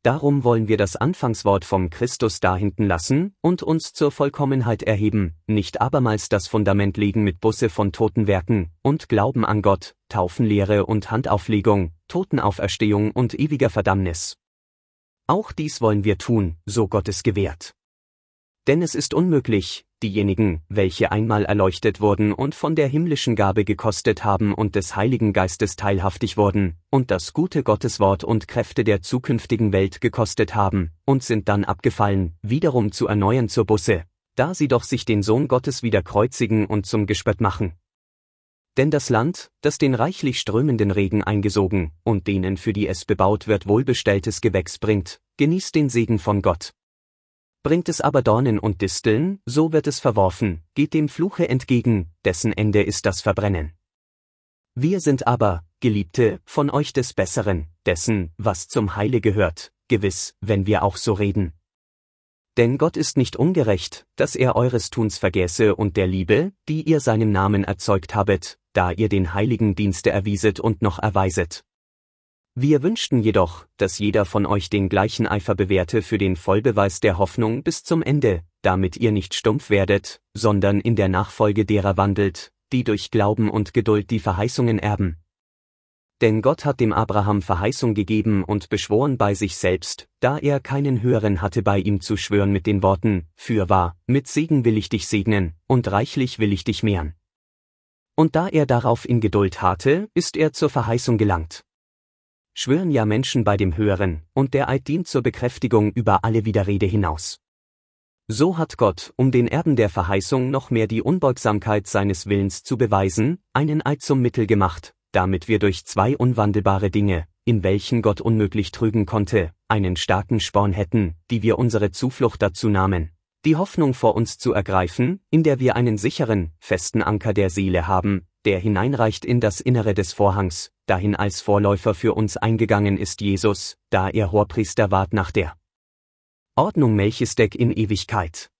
Darum wollen wir das Anfangswort vom Christus dahinten lassen und uns zur Vollkommenheit erheben, nicht abermals das Fundament legen mit Busse von toten Werken und Glauben an Gott, Taufenlehre und Handauflegung, Totenauferstehung und ewiger Verdammnis. Auch dies wollen wir tun, so Gott es gewährt. Denn es ist unmöglich, diejenigen, welche einmal erleuchtet wurden und von der himmlischen Gabe gekostet haben und des Heiligen Geistes teilhaftig wurden, und das gute Gotteswort und Kräfte der zukünftigen Welt gekostet haben, und sind dann abgefallen, wiederum zu erneuern zur Busse, da sie doch sich den Sohn Gottes wieder kreuzigen und zum Gespött machen. Denn das Land, das den reichlich strömenden Regen eingesogen und denen für die es bebaut wird wohlbestelltes Gewächs bringt, genießt den Segen von Gott. Bringt es aber Dornen und Disteln, so wird es verworfen, geht dem Fluche entgegen, dessen Ende ist das Verbrennen. Wir sind aber, Geliebte, von euch des Besseren, dessen, was zum Heile gehört, gewiss, wenn wir auch so reden. Denn Gott ist nicht ungerecht, dass er eures Tuns vergäße und der Liebe, die ihr seinem Namen erzeugt habet, da ihr den heiligen Dienste erwieset und noch erweiset. Wir wünschten jedoch, dass jeder von euch den gleichen Eifer bewährte für den Vollbeweis der Hoffnung bis zum Ende, damit ihr nicht stumpf werdet, sondern in der Nachfolge derer wandelt, die durch Glauben und Geduld die Verheißungen erben. Denn Gott hat dem Abraham Verheißung gegeben und beschworen bei sich selbst, da er keinen Höheren hatte bei ihm zu schwören mit den Worten, fürwahr, mit Segen will ich dich segnen, und reichlich will ich dich mehren. Und da er darauf in Geduld harrte, ist er zur Verheißung gelangt. Schwören ja Menschen bei dem Höheren, und der Eid dient zur Bekräftigung über alle Widerrede hinaus. So hat Gott, um den Erben der Verheißung noch mehr die Unbeugsamkeit seines Willens zu beweisen, einen Eid zum Mittel gemacht, damit wir durch zwei unwandelbare Dinge, in welchen Gott unmöglich trügen konnte, einen starken Sporn hätten, die wir unsere Zuflucht dazu nahmen, die Hoffnung vor uns zu ergreifen, in der wir einen sicheren, festen Anker der Seele haben, der hineinreicht in das Innere des Vorhangs, dahin als Vorläufer für uns eingegangen ist Jesus, da er Hohepriester ward nach der Ordnung Melchisedek in Ewigkeit.